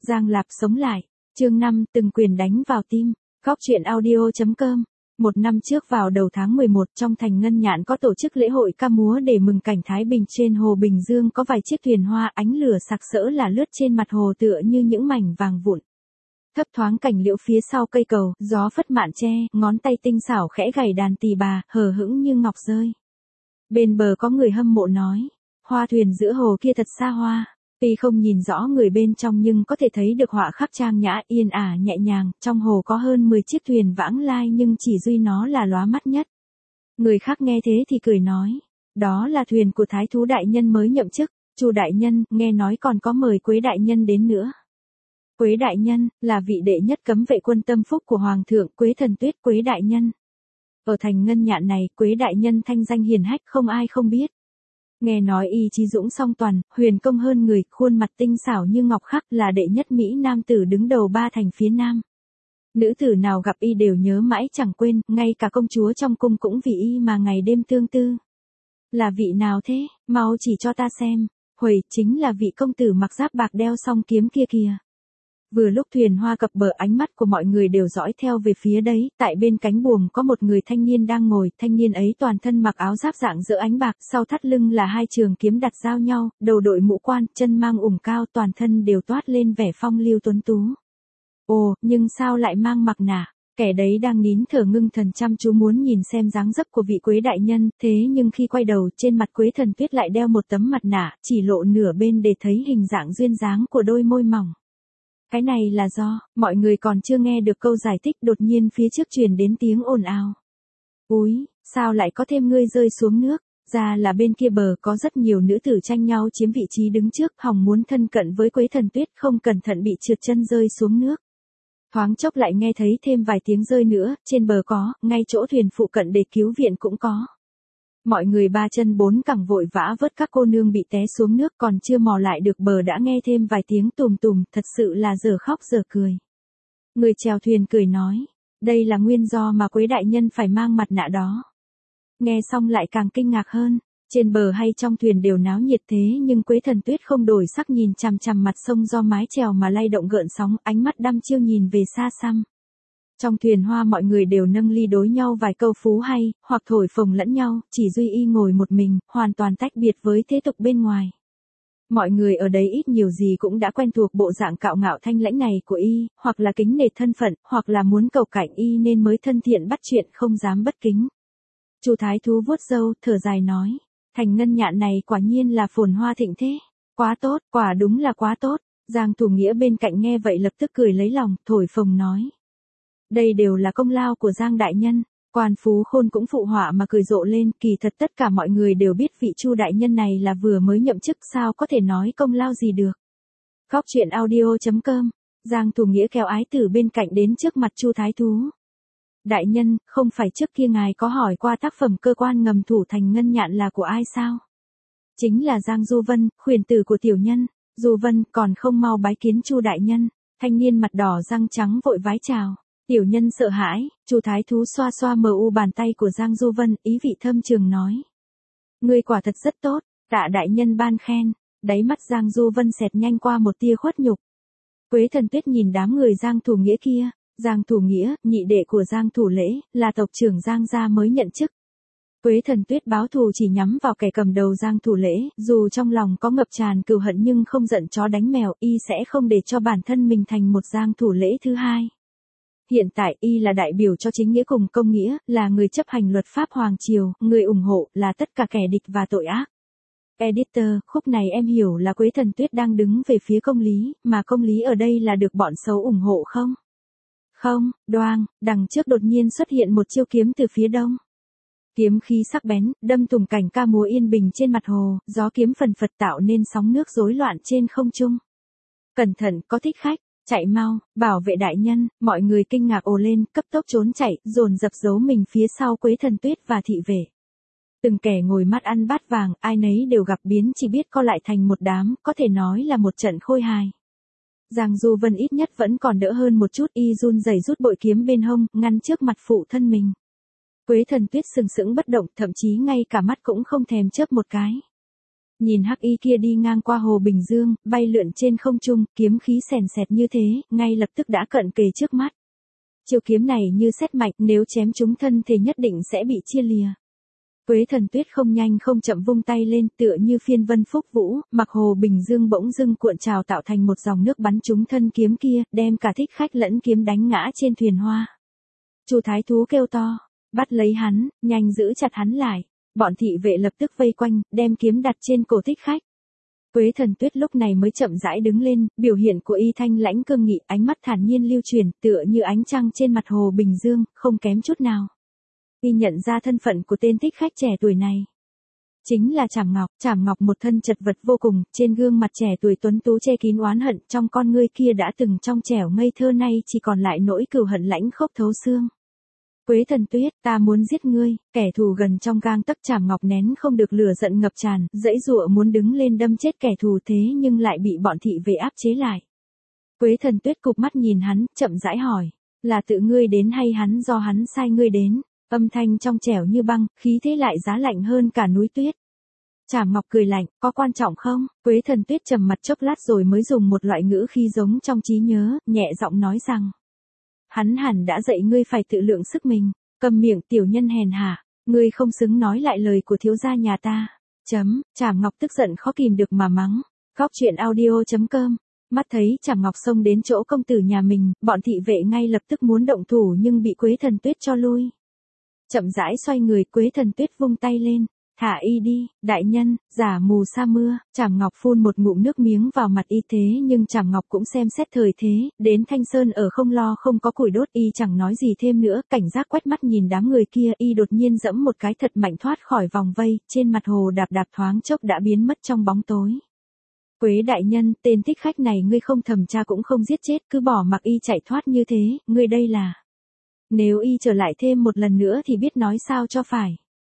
Giang Lạp sống lại. Chương 5, từng quyền đánh vào tim. Góc truyện audio.com. Một năm trước vào đầu tháng 11 trong thành Ngân Nhạn có tổ chức lễ hội ca múa để mừng cảnh Thái Bình. Trên hồ Bình Dương có vài chiếc thuyền hoa, ánh lửa sặc sỡ là lướt trên mặt hồ tựa như những mảnh vàng vụn. Thấp thoáng cảnh liễu phía sau cây cầu, gió phất mạn tre, ngón tay tinh xảo khẽ gảy đàn tỳ bà, hờ hững như ngọc rơi. Bên bờ có người hâm mộ nói, hoa thuyền giữa hồ kia thật xa hoa. Tuy không nhìn rõ người bên trong nhưng có thể thấy được họa khắc trang nhã, yên ả nhẹ nhàng, trong hồ có hơn 10 chiếc thuyền vãng lai nhưng chỉ duy nó là lóa mắt nhất. Người khác nghe thế thì cười nói, đó là thuyền của Thái Thú đại nhân mới nhậm chức. Chu đại nhân, nghe nói còn có mời Quế đại nhân đến nữa. Quế đại nhân là vị đệ nhất cấm vệ quân tâm phúc của hoàng thượng, Quế Thần Tuyết. Quế đại nhân ở thành Ngân Nhạn này, Quế đại nhân thanh danh hiển hách không ai không biết. Nghe nói y trí dũng song toàn, huyền công hơn người, khuôn mặt tinh xảo như ngọc khắc, là đệ nhất Mỹ nam tử đứng đầu ba thành phía Nam. Nữ tử nào gặp y đều nhớ mãi chẳng quên, ngay cả công chúa trong cung cũng vì y mà ngày đêm tương tư. Là vị nào thế, mau chỉ cho ta xem. Huẩy, chính là vị công tử mặc giáp bạc đeo song kiếm kia kìa. Vừa lúc thuyền hoa cập bờ, ánh mắt của mọi người đều dõi theo về phía đấy, tại bên cánh buồm có một người thanh niên đang ngồi, thanh niên ấy toàn thân mặc áo giáp dạng giữa ánh bạc, sau thắt lưng là hai trường kiếm đặt giao nhau, đầu đội mũ quan, chân mang ủng cao, toàn thân đều toát lên vẻ phong lưu tuấn tú. Ồ, nhưng sao lại mang mặt nạ? Kẻ đấy đang nín thở ngưng thần chăm chú muốn nhìn xem dáng dấp của vị Quế đại nhân, thế nhưng khi quay đầu, trên mặt Quế Thần Tuyết lại đeo một tấm mặt nạ, chỉ lộ nửa bên để thấy hình dạng duyên dáng của đôi môi mỏng. Cái này là do, mọi người còn chưa nghe được câu giải thích, đột nhiên phía trước truyền đến tiếng ồn ào. Úi, sao lại có thêm ngươi rơi xuống nước? Ra là bên kia bờ có rất nhiều nữ tử tranh nhau chiếm vị trí đứng trước, hòng muốn thân cận với Quế Thần Tuyết, không cẩn thận bị trượt chân rơi xuống nước. Thoáng chốc lại nghe thấy thêm vài tiếng rơi nữa, trên bờ có, ngay chỗ thuyền phụ cận để cứu viện cũng có. Mọi người ba chân bốn cẳng vội vã vớt các cô nương bị té xuống nước, còn chưa mò lại được bờ đã nghe thêm vài tiếng tùm tùm, thật sự là giờ khóc giờ cười. Người chèo thuyền cười nói, đây là nguyên do mà Quế đại nhân phải mang mặt nạ đó. Nghe xong lại càng kinh ngạc hơn, trên bờ hay trong thuyền đều náo nhiệt thế nhưng Quế Thần Tuyết không đổi sắc, nhìn chằm chằm mặt sông do mái chèo mà lay động gợn sóng, ánh mắt đăm chiêu nhìn về xa xăm. Trong thuyền hoa mọi người đều nâng ly đối nhau vài câu phú hay, hoặc thổi phồng lẫn nhau, chỉ duy y ngồi một mình, hoàn toàn tách biệt với thế tục bên ngoài. Mọi người ở đấy ít nhiều gì cũng đã quen thuộc bộ dạng cạo ngạo thanh lãnh này của y, hoặc là kính nể thân phận, hoặc là muốn cầu cạnh y nên mới thân thiện bắt chuyện, không dám bất kính. Chu Thái Thú vuốt râu, thở dài nói, thành Ngân Nhạn này quả nhiên là phồn hoa thịnh thế. Quá tốt, quả đúng là quá tốt. Giang Thủ Nghĩa bên cạnh nghe vậy lập tức cười lấy lòng, thổi phồng nói. Đây đều là công lao của Giang đại nhân. Quan Phú Khôn cũng phụ họa mà cười rộ lên, kỳ thật tất cả mọi người đều biết vị Chu đại nhân này là vừa mới nhậm chức, sao có thể nói công lao gì được. Góc truyện audio.com. Giang Thủ Nghĩa kéo ái tử bên cạnh đến trước mặt Chu Thái Thú. Đại nhân, không phải trước kia ngài có hỏi qua tác phẩm cơ quan ngầm thủ thành Ngân Nhạn là của ai sao? Chính là Giang Du Vân, khuyển tử của tiểu nhân. Du Vân, còn không mau bái kiến Chu đại nhân. Thanh niên mặt đỏ răng trắng vội vái chào. Tiểu nhân sợ hãi. Chu Thái Thú xoa xoa mờ u bàn tay của Giang Du Vân, ý vị thâm trường nói. Ngươi quả thật rất tốt, tạ đại nhân ban khen. Đáy mắt Giang Du Vân xẹt nhanh qua một tia khuất nhục. Quế Thần Tuyết nhìn đám người Giang Thủ Nghĩa kia. Giang Thủ Nghĩa, nhị đệ của Giang Thủ Lễ, là tộc trưởng Giang gia mới nhận chức. Quế Thần Tuyết báo thù chỉ nhắm vào kẻ cầm đầu Giang Thủ Lễ, dù trong lòng có ngập tràn cừu hận nhưng không giận chó đánh mèo, y sẽ không để cho bản thân mình thành một Giang Thủ Lễ thứ hai. Hiện tại y là đại biểu cho chính nghĩa cùng công nghĩa, là người chấp hành luật pháp hoàng triều, người ủng hộ là tất cả kẻ địch và tội ác. Editor, khúc này em hiểu là Quế Thần Tuyết đang đứng về phía công lý, mà công lý ở đây là được bọn xấu ủng hộ không? Không, đoang, đằng trước đột nhiên xuất hiện một chiêu kiếm từ phía đông. Kiếm khí sắc bén, đâm thủng cảnh ca múa yên bình trên mặt hồ, gió kiếm phần phật tạo nên sóng nước rối loạn trên không trung. Cẩn thận, có thích khách, chạy mau, bảo vệ đại nhân, mọi người kinh ngạc ồ lên, cấp tốc trốn chạy, dồn dập giấu mình phía sau Quế Thần Tuyết và thị vệ. Từng kẻ ngồi mắt ăn bát vàng, ai nấy đều gặp biến, chỉ biết co lại thành một đám, có thể nói là một trận khôi hài. Giang Du Vân ít nhất vẫn còn đỡ hơn một chút, y run rẩy rút bội kiếm bên hông, ngăn trước mặt phụ thân mình. Quế Thần Tuyết sừng sững bất động, thậm chí ngay cả mắt cũng không thèm chớp một cái. Nhìn hắc y kia đi ngang qua Hồ Bình Dương, bay lượn trên không trung, kiếm khí sèn sẹt như thế, ngay lập tức đã cận kề trước mắt. Chiêu kiếm này như sét mạnh, nếu chém trúng thân thì nhất định sẽ bị chia lìa. Quế Thần Tuyết không nhanh không chậm vung tay lên, tựa như phiên vân phúc vũ, mặc Hồ Bình Dương bỗng dưng cuộn trào tạo thành một dòng nước bắn trúng thân kiếm kia, đem cả thích khách lẫn kiếm đánh ngã trên thuyền hoa. Chu thái thú kêu to, bắt lấy hắn, nhanh giữ chặt hắn lại. Bọn thị vệ lập tức vây quanh, đem kiếm đặt trên cổ thích khách. Quế Thần Tuyết lúc này mới chậm rãi đứng lên, biểu hiện của y thanh lãnh cương nghị, ánh mắt thản nhiên lưu truyền, tựa như ánh trăng trên mặt Hồ Bình Dương, không kém chút nào. Y nhận ra thân phận của tên thích khách trẻ tuổi này. Chính là Trảm Ngọc một thân chật vật vô cùng, trên gương mặt trẻ tuổi tuấn tú che kín oán hận, trong con ngươi kia đã từng trong trẻo ngây thơ nay chỉ còn lại nỗi cừu hận lãnh khốc thấu xương. Quế Thần Tuyết, ta muốn giết ngươi, kẻ thù gần trong gang tấc. Trảm Ngọc nén không được lửa giận ngập tràn, giãy giụa muốn đứng lên đâm chết kẻ thù thế nhưng lại bị bọn thị vệ áp chế lại. Quế Thần Tuyết cụp mắt nhìn hắn, chậm rãi hỏi, là tự ngươi đến hay hắn do hắn sai ngươi đến? Âm thanh trong trẻo như băng, khí thế lại giá lạnh hơn cả núi tuyết. Trảm Ngọc cười lạnh, có quan trọng không? Quế Thần Tuyết trầm mặt chốc lát rồi mới dùng một loại ngữ khí giống trong trí nhớ, nhẹ giọng nói rằng. Hắn hẳn đã dạy ngươi phải tự lượng sức mình, cầm miệng tiểu nhân hèn hạ, ngươi không xứng nói lại lời của thiếu gia nhà ta. Trảm Ngọc tức giận khó kìm được mà mắng. Góc truyện audio.com. Mắt thấy Trảm Ngọc xông đến chỗ công tử nhà mình, bọn thị vệ ngay lập tức muốn động thủ nhưng bị Quế Thần Tuyết cho lui. Chậm rãi xoay người, Quế Thần Tuyết vung tay lên, thả y đi, đại nhân, giả mù sa mưa. Trảm Ngọc phun một ngụm nước miếng vào mặt y thế nhưng Trảm Ngọc cũng xem xét thời thế, đến Thanh Sơn ở không lo không có củi đốt, y chẳng nói gì thêm nữa, cảnh giác quét mắt nhìn đám người kia, y đột nhiên giẫm một cái thật mạnh thoát khỏi vòng vây, trên mặt hồ đạp thoáng chốc đã biến mất trong bóng tối. Quế đại nhân, tên thích khách này ngươi không thẩm tra cũng không giết chết, cứ bỏ mặc y chạy thoát như thế, ngươi đây là... Nếu y trở lại thêm một lần nữa thì biết nói sao cho phải.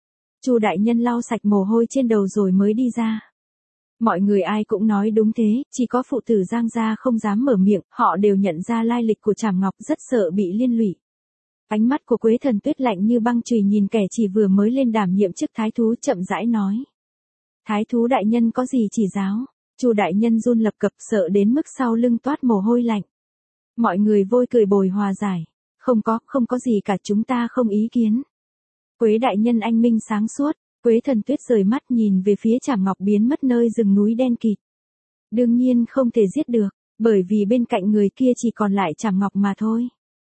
Chu đại nhân lau sạch mồ hôi trên đầu rồi mới đi ra. Mọi người ai cũng nói đúng thế, chỉ có phụ tử Giang gia không dám mở miệng, họ đều nhận ra lai lịch của Trảm Ngọc, rất sợ bị liên lụy. Ánh mắt của Quế Thần Tuyết lạnh như băng chùy nhìn kẻ chỉ vừa mới lên đảm nhiệm chức thái thú, chậm rãi nói. Thái thú đại nhân có gì chỉ giáo? Chu đại nhân run lập cập, sợ đến mức sau lưng toát mồ hôi lạnh. Mọi người vội cười bồi hòa giải. Không có gì cả, chúng ta không ý kiến. Quế đại nhân anh minh sáng suốt. Quế Thần Tuyết rời mắt nhìn về phía Trảm Ngọc biến mất nơi rừng núi đen kịt. Đương nhiên không thể giết được, bởi vì bên cạnh người kia chỉ còn lại Trảm Ngọc mà thôi.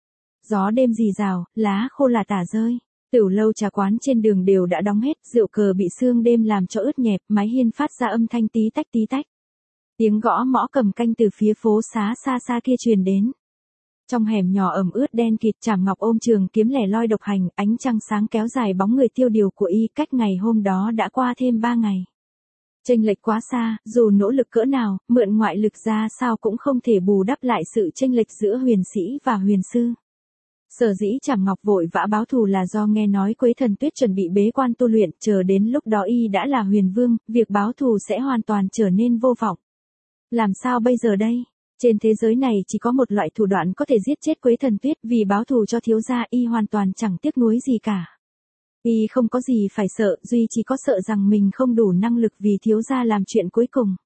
Gió đêm rì rào, lá khô là tả rơi. Tửu lâu trà quán trên đường đều đã đóng hết, rượu cờ bị sương đêm làm cho ướt nhẹp, mái hiên phát ra âm thanh tí tách tí tách. Tiếng gõ mõ cầm canh từ phía phố xá xa xa kia truyền đến. Trong hẻm nhỏ ẩm ướt đen kịt, Trảm Ngọc ôm trường kiếm lẻ loi độc hành, ánh trăng sáng kéo dài bóng người tiêu điều của y, cách ngày hôm đó đã qua thêm 3 ngày. Chênh lệch quá xa, dù nỗ lực cỡ nào, mượn ngoại lực ra sao cũng không thể bù đắp lại sự chênh lệch giữa huyền sĩ và huyền sư. Sở dĩ Trảm Ngọc vội vã báo thù là do nghe nói Quế Thần Tuyết chuẩn bị bế quan tu luyện, chờ đến lúc đó y đã là huyền vương, việc báo thù sẽ hoàn toàn trở nên vô vọng. Làm sao bây giờ đây? Trên thế giới này chỉ có một loại thủ đoạn có thể giết chết Quế Thần Tuyết, vì báo thù cho thiếu gia y hoàn toàn chẳng tiếc nuối gì cả. Y không có gì phải sợ, duy chỉ có sợ rằng mình không đủ năng lực vì thiếu gia làm chuyện cuối cùng.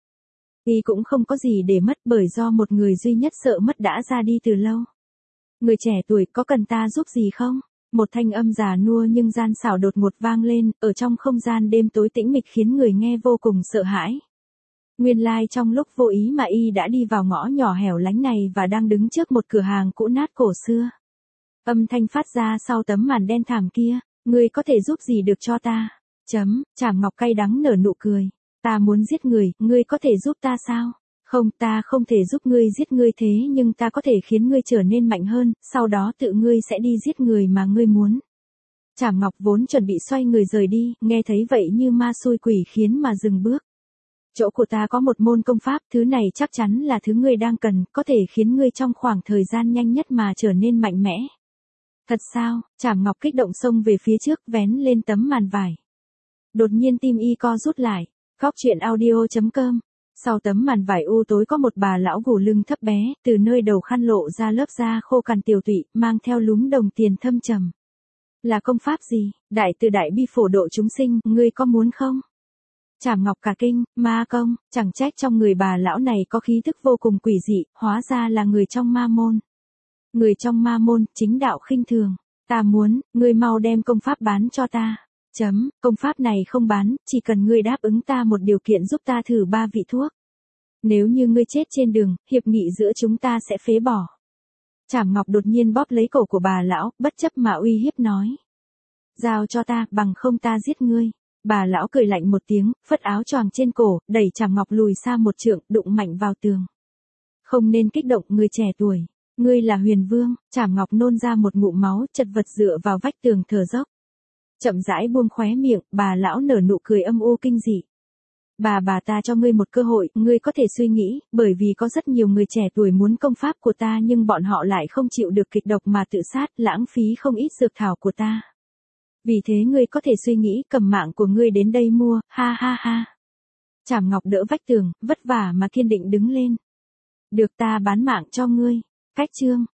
Y cũng không có gì để mất bởi do một người duy nhất sợ mất đã ra đi từ lâu. Người trẻ tuổi, có cần ta giúp gì không? Một thanh âm già nua nhưng gian xảo đột ngột vang lên, ở trong không gian đêm tối tĩnh mịch khiến người nghe vô cùng sợ hãi. Nguyên lai trong lúc vô ý mà y đã đi vào ngõ nhỏ hẻo lánh này và đang đứng trước một cửa hàng cũ nát cổ xưa. Âm thanh phát ra sau tấm màn đen thảm kia, ngươi có thể giúp gì được cho ta? Trảm Ngọc cay đắng nở nụ cười. Ta muốn giết người, ngươi có thể giúp ta sao? Không, ta không thể giúp ngươi giết ngươi thế nhưng ta có thể khiến ngươi trở nên mạnh hơn, sau đó tự ngươi sẽ đi giết người mà ngươi muốn. Trảm Ngọc vốn chuẩn bị xoay người rời đi, nghe thấy vậy như ma xui quỷ khiến mà dừng bước. Chỗ của ta có một môn công pháp, thứ này chắc chắn là thứ ngươi đang cần, có thể khiến ngươi trong khoảng thời gian nhanh nhất mà trở nên mạnh mẽ. Thật sao? Trảm Ngọc kích động xông về phía trước, vén lên tấm màn vải. Đột nhiên tim y co rút lại. Góc truyện audio.com. Sau tấm màn vải u tối có một bà lão gù lưng thấp bé, từ nơi đầu khăn lộ ra lớp da khô cằn tiều tụy, mang theo lúm đồng tiền thâm trầm. Là công pháp gì? Đại từ đại bi phổ độ chúng sinh, ngươi có muốn không? Trảm Ngọc cả kinh, ma công, chẳng trách trong người bà lão này có khí thức vô cùng quỷ dị, hóa ra là người trong ma môn. Người trong ma môn, chính đạo khinh thường. Ta muốn, ngươi mau đem công pháp bán cho ta. Công pháp này không bán, chỉ cần ngươi đáp ứng ta một điều kiện giúp ta thử 3 vị thuốc. Nếu như ngươi chết trên đường, hiệp nghị giữa chúng ta sẽ phế bỏ. Trảm Ngọc đột nhiên bóp lấy cổ của bà lão, bất chấp mà uy hiếp nói. Giao cho ta, bằng không ta giết ngươi. Bà lão cười lạnh một tiếng, phất áo choàng trên cổ, đẩy Trảm Ngọc lùi xa một trượng, đụng mạnh vào tường. Không nên kích động, người trẻ tuổi. Ngươi là Huyền Vương. Trảm Ngọc nôn ra một ngụm máu, chật vật dựa vào vách tường thở dốc. Chậm rãi buông khóe miệng, bà lão nở nụ cười âm u kinh dị. Bà ta cho ngươi một cơ hội, ngươi có thể suy nghĩ, bởi vì có rất nhiều người trẻ tuổi muốn công pháp của ta nhưng bọn họ lại không chịu được kịch độc mà tự sát, lãng phí không ít dược thảo của ta. Vì thế ngươi có thể suy nghĩ cầm mạng của ngươi đến đây mua, ha ha ha. Trảm Ngọc đỡ vách tường, vất vả mà kiên định đứng lên. Được, ta bán mạng cho ngươi. Cách chương